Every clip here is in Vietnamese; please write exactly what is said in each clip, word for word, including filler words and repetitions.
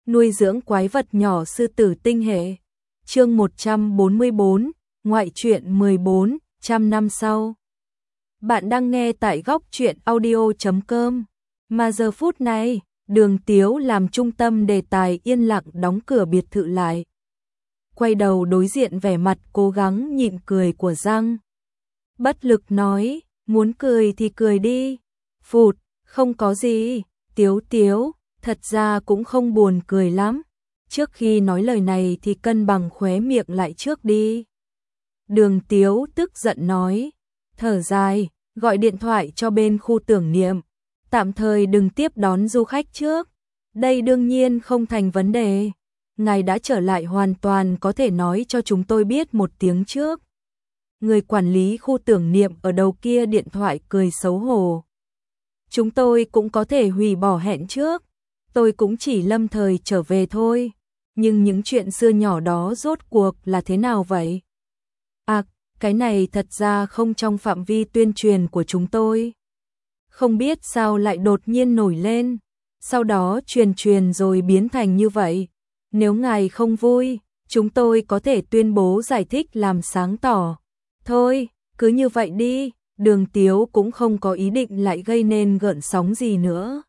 nuôi dưỡng quái vật nhỏ sư tử tinh hệ. Chương một trăm bốn mươi bốn, ngoại truyện mười bốn, trăm năm sau. Bạn đang nghe tại góc truyện audio chấm com. Mà giờ phút này, Đường Tiếu làm trung tâm đề tài yên lặng đóng cửa biệt thự lại. Quay đầu đối diện vẻ mặt cố gắng nhịn cười của Giang. Bất lực nói, muốn cười thì cười đi. Phụt, không có gì, Tiếu Tiếu, thật ra cũng không buồn cười lắm. Trước khi nói lời này thì cân bằng khóe miệng lại trước đi. Đường Tiếu tức giận nói, thở dài, gọi điện thoại cho bên khu tưởng niệm. Tạm thời đừng tiếp đón du khách trước. Đây đương nhiên không thành vấn đề. Ngài đã trở lại hoàn toàn có thể nói cho chúng tôi biết một tiếng trước. Người quản lý khu tưởng niệm ở đầu kia điện thoại cười xấu hổ. Chúng tôi cũng có thể hủy bỏ hẹn trước. Tôi cũng chỉ lâm thời trở về thôi. Nhưng những chuyện xưa nhỏ đó rốt cuộc là thế nào vậy? À, cái này thật ra không trong phạm vi tuyên truyền của chúng tôi. Không biết sao lại đột nhiên nổi lên. Sau đó truyền truyền rồi biến thành như vậy. Nếu ngài không vui, chúng tôi có thể tuyên bố giải thích làm sáng tỏ. Thôi, cứ như vậy đi, Đường Tiếu cũng không có ý định lại gây nên gợn sóng gì nữa.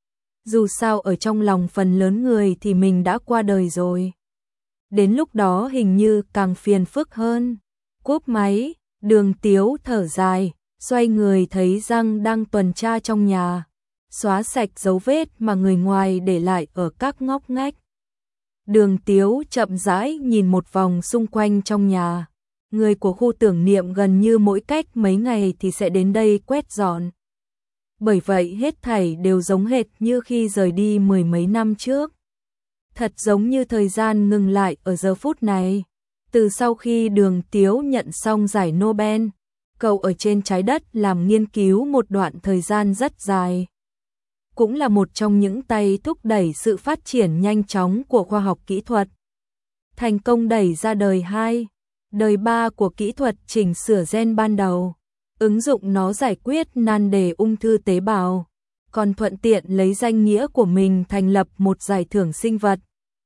Dù sao ở trong lòng phần lớn người thì mình đã qua đời rồi. Đến lúc đó hình như càng phiền phức hơn. Cúp máy, Đường Tiếu thở dài, xoay người thấy Giang đang tuần tra trong nhà. Xóa sạch dấu vết mà người ngoài để lại ở các ngóc ngách. Đường Tiếu chậm rãi nhìn một vòng xung quanh trong nhà. Người của khu tưởng niệm gần như mỗi cách mấy ngày thì sẽ đến đây quét dọn. Bởi vậy hết thảy đều giống hệt như khi rời đi mười mấy năm trước. Thật giống như thời gian ngừng lại ở giờ phút này. Từ sau khi Đường Tiếu nhận xong giải Nobel, cậu ở trên trái đất làm nghiên cứu một đoạn thời gian rất dài. Cũng là một trong những tay thúc đẩy sự phát triển nhanh chóng của khoa học kỹ thuật. Thành công đẩy ra đời hai, đời ba của kỹ thuật chỉnh sửa gen ban đầu. Ứng dụng nó giải quyết nan đề ung thư tế bào, còn thuận tiện lấy danh nghĩa của mình thành lập một giải thưởng sinh vật.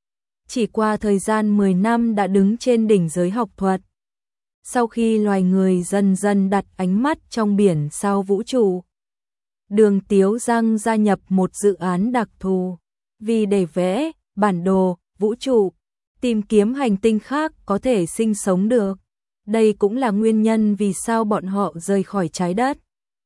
Chỉ qua thời gian mười năm đã đứng trên đỉnh giới học thuật. Sau khi loài người dần dần đặt ánh mắt trong biển sao vũ trụ, Đường Tiếu Giang gia nhập một dự án đặc thù, vì để vẽ bản đồ vũ trụ, tìm kiếm hành tinh khác có thể sinh sống được. Đây cũng là nguyên nhân vì sao bọn họ rời khỏi trái đất.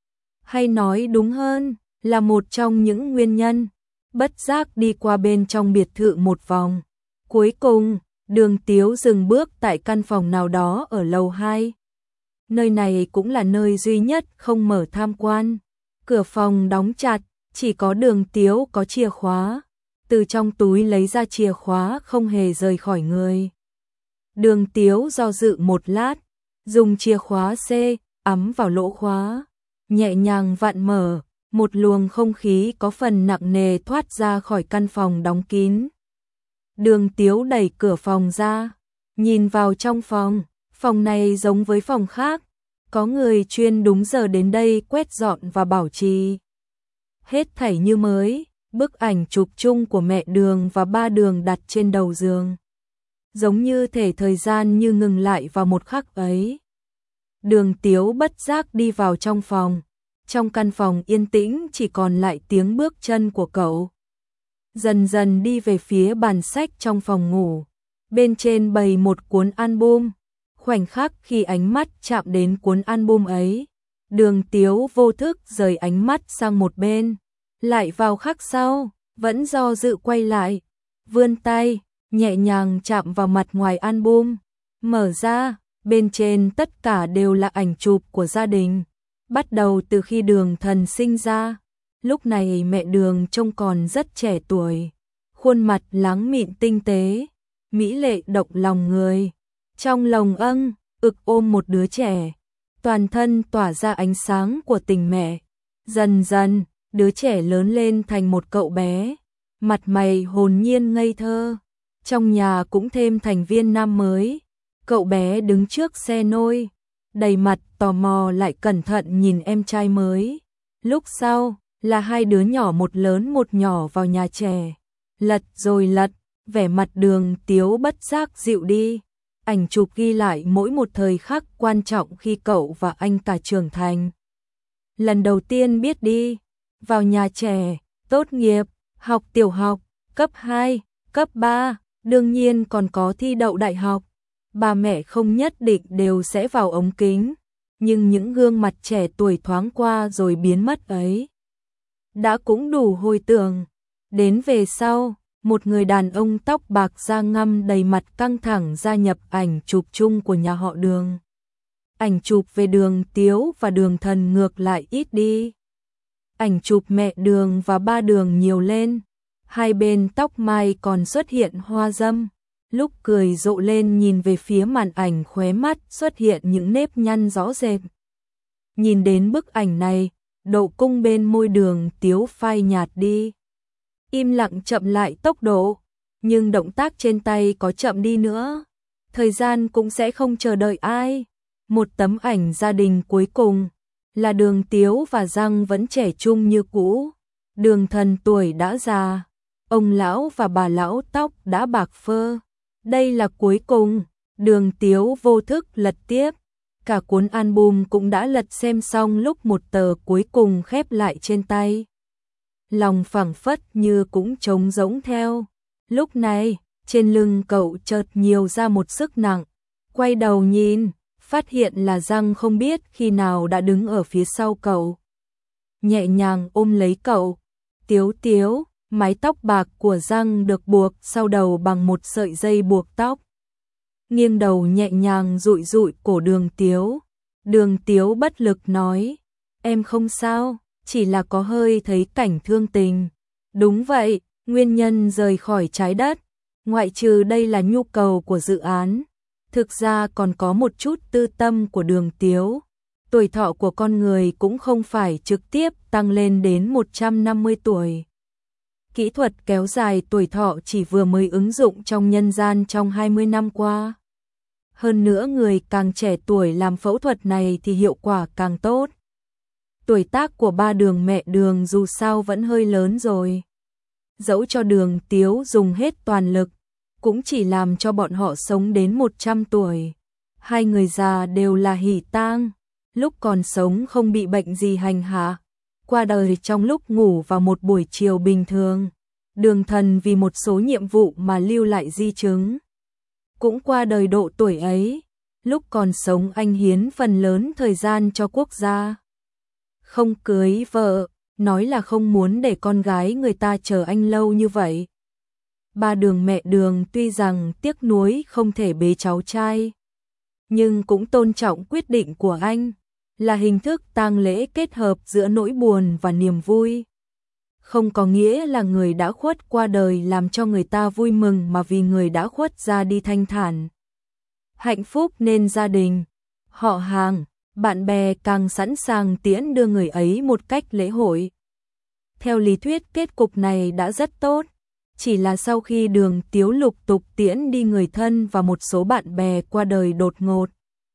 Hay nói đúng hơn, là một trong những nguyên nhân. Bất giác đi qua bên trong biệt thự một vòng. Cuối cùng, Đường Tiếu dừng bước tại căn phòng nào đó ở lầu hai. Nơi này cũng là nơi duy nhất không mở tham quan. Cửa phòng đóng chặt, chỉ có Đường Tiếu có chìa khóa. Từ trong túi lấy ra chìa khóa không hề rời khỏi người. Đường Tiếu do dự một lát, dùng chìa khóa C, ắm vào lỗ khóa, nhẹ nhàng vặn mở, một luồng không khí có phần nặng nề thoát ra khỏi căn phòng đóng kín. Đường Tiếu đẩy cửa phòng ra, nhìn vào trong phòng, phòng này giống với phòng khác, có người chuyên đúng giờ đến đây quét dọn và bảo trì. Hết thảy như mới, bức ảnh chụp chung của mẹ Đường và ba Đường đặt trên đầu giường. Giống như thể thời gian như ngừng lại vào một khắc ấy. Đường Tiếu bất giác đi vào trong phòng. Trong căn phòng yên tĩnh chỉ còn lại tiếng bước chân của cậu. Dần dần đi về phía bàn sách trong phòng ngủ. Bên trên bày một cuốn album. Khoảnh khắc khi ánh mắt chạm đến cuốn album ấy, Đường Tiếu vô thức rời ánh mắt sang một bên. Lại vào khắc sau, vẫn do dự quay lại. Vươn tay, nhẹ nhàng chạm vào mặt ngoài album. Mở ra, bên trên tất cả đều là ảnh chụp của gia đình. Bắt đầu từ khi Đường Thần sinh ra. Lúc này mẹ Đường trông còn rất trẻ tuổi. Khuôn mặt láng mịn tinh tế, mỹ lệ động lòng người. Trong lòng âng, ực ôm một đứa trẻ. Toàn thân tỏa ra ánh sáng của tình mẹ. Dần dần, đứa trẻ lớn lên thành một cậu bé. Mặt mày hồn nhiên ngây thơ. Trong nhà cũng thêm thành viên nam mới. Cậu bé đứng trước xe nôi, đầy mặt tò mò lại cẩn thận nhìn em trai mới. Lúc sau, là hai đứa nhỏ một lớn một nhỏ vào nhà trẻ. Lật rồi lật, Vẻ mặt Đường Tiếu bất giác dịu đi. Ảnh chụp ghi lại mỗi một thời khắc quan trọng khi cậu và anh cả trưởng thành. Lần đầu tiên biết đi, vào nhà trẻ, tốt nghiệp, học tiểu học, cấp hai, cấp ba, đương nhiên còn có thi đậu đại học. Ba mẹ không nhất định đều sẽ vào ống kính, nhưng những gương mặt trẻ tuổi thoáng qua rồi biến mất ấy đã cũng đủ hồi tưởng. Đến về sau, một người đàn ông tóc bạc da ngăm đầy mặt căng thẳng gia nhập ảnh chụp chung của nhà họ Đường. Ảnh chụp về Đường Tiếu và Đường Thần ngược lại ít đi. Ảnh chụp mẹ Đường và ba Đường nhiều lên. Hai bên tóc mai còn xuất hiện hoa dâm. Lúc cười rộ lên nhìn về phía màn ảnh, khóe mắt xuất hiện những nếp nhăn rõ rệt. Nhìn đến bức ảnh này, độ cung bên môi Đường Tiếu phai nhạt đi. Im lặng chậm lại tốc độ, nhưng động tác trên tay có chậm đi nữa. Thời gian cũng sẽ không chờ đợi ai. Một tấm ảnh gia đình cuối cùng là Đường Tiếu và Giang vẫn trẻ trung như cũ. Đường Thần tuổi đã già, ông lão và bà lão tóc đã bạc phơ. Đây là cuối cùng. Đường Tiếu vô thức lật tiếp. Cả cuốn album cũng đã lật xem xong lúc một tờ cuối cùng khép lại trên tay. Lòng phảng phất như cũng trống rỗng theo. Lúc này, trên lưng cậu chợt nhiều ra một sức nặng. Quay đầu nhìn, phát hiện là Giang không biết khi nào đã đứng ở phía sau cậu. Nhẹ nhàng ôm lấy cậu. Tiếu Tiếu, mái tóc bạc của Giang được buộc sau đầu bằng một sợi dây buộc tóc. Nghiêng đầu nhẹ nhàng dụi dụi cổ Đường Tiếu. Đường Tiếu bất lực nói, em không sao, chỉ là có hơi thấy cảnh thương tình. Đúng vậy, nguyên nhân rời khỏi trái đất, ngoại trừ đây là nhu cầu của dự án, thực ra còn có một chút tư tâm của Đường Tiếu. Tuổi thọ của con người cũng không phải trực tiếp tăng lên đến một trăm năm mươi tuổi. Kỹ thuật kéo dài tuổi thọ chỉ vừa mới ứng dụng trong nhân gian trong hai mươi năm qua. Hơn nữa người càng trẻ tuổi làm phẫu thuật này thì hiệu quả càng tốt. Tuổi tác của ba Đường mẹ Đường dù sao vẫn hơi lớn rồi. Dẫu cho Đường Tiếu dùng hết toàn lực, cũng chỉ làm cho bọn họ sống đến một trăm tuổi. Hai người già đều là hỷ tang, lúc còn sống không bị bệnh gì hành hạ. Qua đời trong lúc ngủ vào một buổi chiều bình thường. Đường Thần vì một số nhiệm vụ mà lưu lại di chứng. Cũng qua đời độ tuổi ấy. Lúc còn sống anh hiến phần lớn thời gian cho quốc gia. Không cưới vợ, nói là không muốn để con gái người ta chờ anh lâu như vậy. Ba Đường mẹ Đường tuy rằng tiếc nuối không thể bế cháu trai, nhưng cũng tôn trọng quyết định của anh, là hình thức tang lễ kết hợp giữa nỗi buồn và niềm vui. Không có nghĩa là người đã khuất qua đời làm cho người ta vui mừng, mà vì người đã khuất ra đi thanh thản. Hạnh phúc nên gia đình, họ hàng, bạn bè càng sẵn sàng tiễn đưa người ấy một cách lễ hội. Theo lý thuyết kết cục này đã rất tốt, chỉ là sau khi Đường Tiếu lục tục tiễn đi người thân và một số bạn bè qua đời đột ngột,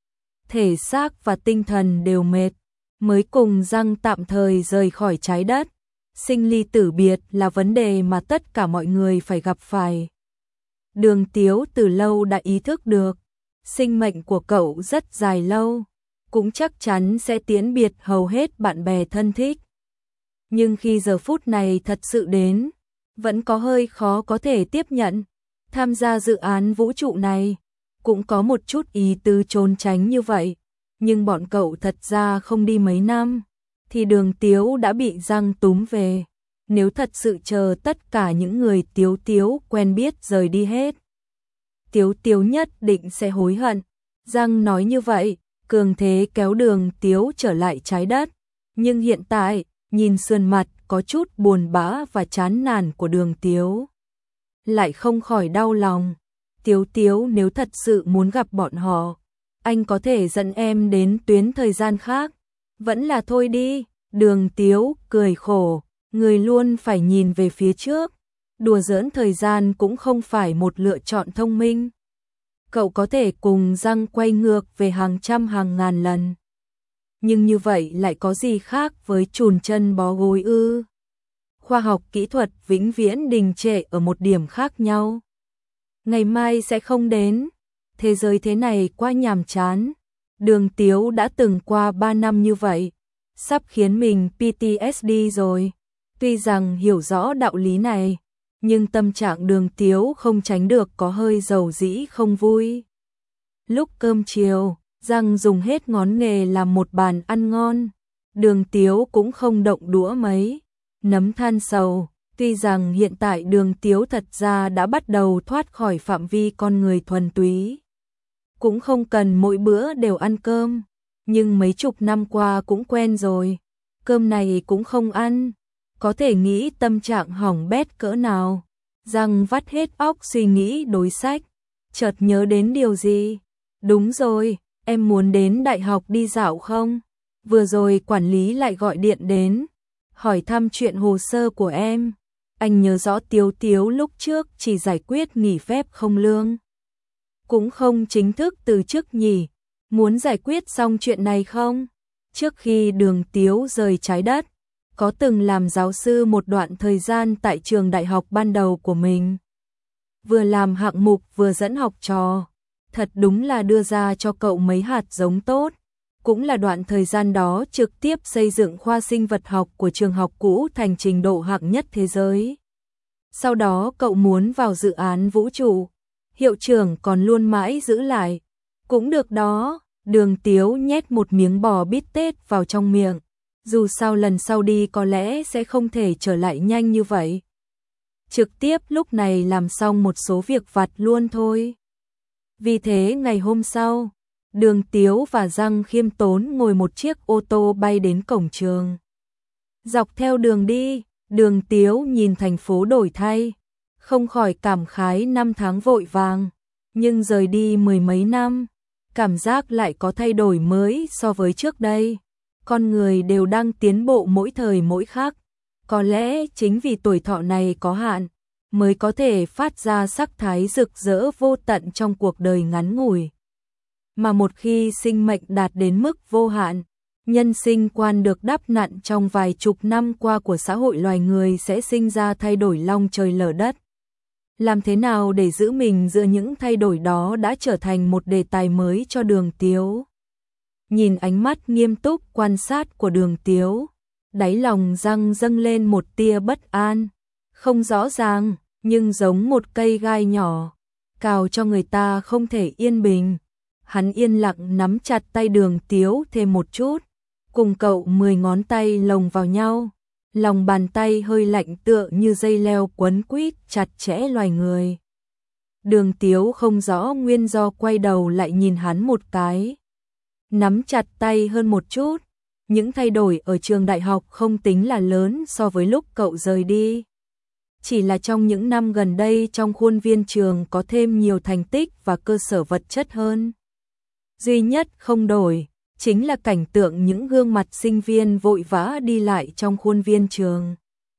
thể xác và tinh thần đều mệt, mới cùng Giang tạm thời rời khỏi trái đất. Sinh ly tử biệt là vấn đề mà tất cả mọi người phải gặp phải. Đường Tiếu từ lâu đã ý thức được, sinh mệnh của cậu rất dài lâu, cũng chắc chắn sẽ tiễn biệt hầu hết bạn bè thân thích. Nhưng khi giờ phút này thật sự đến, vẫn có hơi khó có thể tiếp nhận. Tham gia dự án vũ trụ này, cũng có một chút ý tứ trốn tránh như vậy. Nhưng bọn cậu thật ra không đi mấy năm, thì Đường Tiếu đã bị Giang túm về. Nếu thật sự chờ tất cả những người Tiếu Tiếu quen biết rời đi hết, Tiếu Tiếu nhất định sẽ hối hận. Giang nói như vậy, cường thế kéo Đường Tiếu trở lại trái đất. Nhưng hiện tại, nhìn sườn mặt có chút buồn bã và chán nản của Đường Tiếu, lại không khỏi đau lòng. Tiếu Tiếu, nếu thật sự muốn gặp bọn họ, anh có thể dẫn em đến tuyến thời gian khác. Vẫn là thôi đi. Đường Tiếu cười khổ, người luôn phải nhìn về phía trước. Đùa giỡn thời gian cũng không phải một lựa chọn thông minh. Cậu có thể cùng Giang quay ngược về hàng trăm hàng ngàn lần. Nhưng như vậy lại có gì khác với chùn chân bó gối ư? Khoa học kỹ thuật vĩnh viễn đình trệ ở một điểm khác nhau. Ngày mai sẽ không đến. Thế giới thế này quá nhàm chán. Đường Tiếu đã từng qua ba năm như vậy, sắp khiến mình pê tê ét đê rồi. Tuy rằng hiểu rõ đạo lý này, nhưng tâm trạng Đường Tiếu không tránh được có hơi dầu dĩ không vui. Lúc cơm chiều, Giang dùng hết ngón nghề làm một bàn ăn ngon. Đường Tiếu cũng không động đũa mấy, nấm than sầu. Tuy rằng hiện tại Đường Tiếu thật ra đã bắt đầu thoát khỏi phạm vi con người thuần túy, cũng không cần mỗi bữa đều ăn cơm, nhưng mấy chục năm qua cũng quen rồi, cơm này cũng không ăn, có thể nghĩ tâm trạng hỏng bét cỡ nào. Giang vắt hết óc suy nghĩ đối sách, chợt nhớ đến điều gì. Đúng rồi, em muốn đến đại học đi dạo không? Vừa rồi quản lý lại gọi điện đến, hỏi thăm chuyện hồ sơ của em. Anh nhớ rõ Tiếu Tiếu lúc trước chỉ giải quyết nghỉ phép không lương, cũng không chính thức từ chức nhỉ. Muốn giải quyết xong chuyện này không? Trước khi Đường Tiếu rời trái đất, có từng làm giáo sư một đoạn thời gian tại trường đại học ban đầu của mình. Vừa làm hạng mục vừa dẫn học trò, thật đúng là đưa ra cho cậu mấy hạt giống tốt. Cũng là đoạn thời gian đó trực tiếp xây dựng khoa sinh vật học của trường học cũ thành trình độ hạng nhất thế giới. Sau đó cậu muốn vào dự án vũ trụ, hiệu trưởng còn luôn mãi giữ lại. Cũng được đó. Đường Tiếu nhét một miếng bò bít tết vào trong miệng. Dù sao lần sau đi có lẽ sẽ không thể trở lại nhanh như vậy. Trực tiếp lúc này làm xong một số việc vặt luôn thôi. Vì thế ngày hôm sau, Đường Tiếu và Giang khiêm tốn ngồi một chiếc ô tô bay đến cổng trường. Dọc theo đường đi, Đường Tiếu nhìn thành phố đổi thay, không khỏi cảm khái năm tháng vội vàng, nhưng rời đi mười mấy năm, cảm giác lại có thay đổi mới so với trước đây. Con người đều đang tiến bộ mỗi thời mỗi khắc, có lẽ chính vì tuổi thọ này có hạn, mới có thể phát ra sắc thái rực rỡ vô tận trong cuộc đời ngắn ngủi. Mà một khi sinh mệnh đạt đến mức vô hạn, nhân sinh quan được đắp nặn trong vài chục năm qua của xã hội loài người sẽ sinh ra thay đổi long trời lở đất. Làm thế nào để giữ mình giữa những thay đổi đó đã trở thành một đề tài mới cho Đường Tiếu. Nhìn ánh mắt nghiêm túc quan sát của Đường Tiếu, đáy lòng Giang dâng lên một tia bất an, không rõ ràng, nhưng giống một cây gai nhỏ, cào cho người ta không thể yên bình. Hắn yên lặng nắm chặt tay Đường Tiếu thêm một chút, cùng cậu mười ngón tay lồng vào nhau, lòng bàn tay hơi lạnh tựa như dây leo quấn quýt chặt chẽ loài người. Đường Tiếu không rõ nguyên do quay đầu lại nhìn hắn một cái, nắm chặt tay hơn một chút. Những thay đổi ở trường đại học không tính là lớn so với lúc cậu rời đi. Chỉ là trong những năm gần đây trong khuôn viên trường có thêm nhiều thành tích và cơ sở vật chất hơn. Duy nhất không đổi, chính là cảnh tượng những gương mặt sinh viên vội vã đi lại trong khuôn viên trường.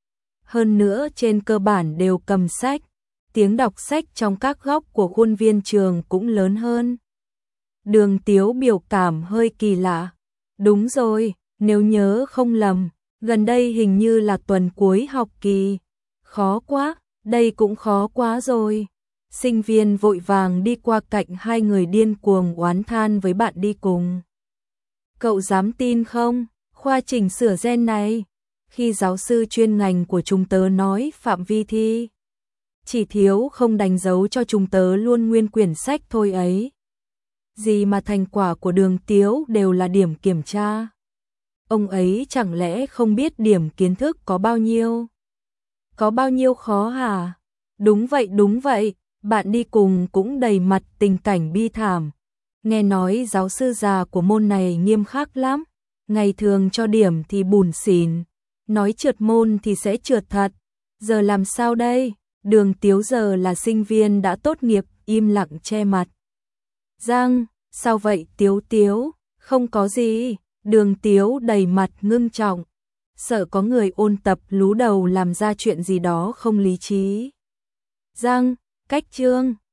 Hơn nữa trên cơ bản đều cầm sách, tiếng đọc sách trong các góc của khuôn viên trường cũng lớn hơn. Đường Tiếu biểu cảm hơi kỳ lạ. Đúng rồi, nếu nhớ không lầm, gần đây hình như là tuần cuối học kỳ. Khó quá, đây cũng khó quá rồi. Sinh viên vội vàng đi qua cạnh hai người điên cuồng oán than với bạn đi cùng. Cậu dám tin không, khoa chỉnh sửa gen này, khi giáo sư chuyên ngành của chúng tớ nói phạm vi thi, chỉ thiếu không đánh dấu cho chúng tớ luôn nguyên quyển sách thôi ấy. Gì mà thành quả của Đường Tiếu đều là điểm kiểm tra. Ông ấy chẳng lẽ không biết điểm kiến thức có bao nhiêu? Có bao nhiêu khó hả? Đúng vậy đúng vậy, bạn đi cùng cũng đầy mặt tình cảnh bi thảm. Nghe nói giáo sư già của môn này nghiêm khắc lắm, ngày thường cho điểm thì bủn xỉn, nói trượt môn thì sẽ trượt thật. Giờ làm sao đây? Đường Tiếu giờ là sinh viên đã tốt nghiệp, im lặng che mặt. Giang, sao vậy Tiếu Tiếu? Không có gì. Đường Tiếu đầy mặt ngưng trọng, sợ có người ôn tập lú đầu làm ra chuyện gì đó không lý trí. Giang, cách chương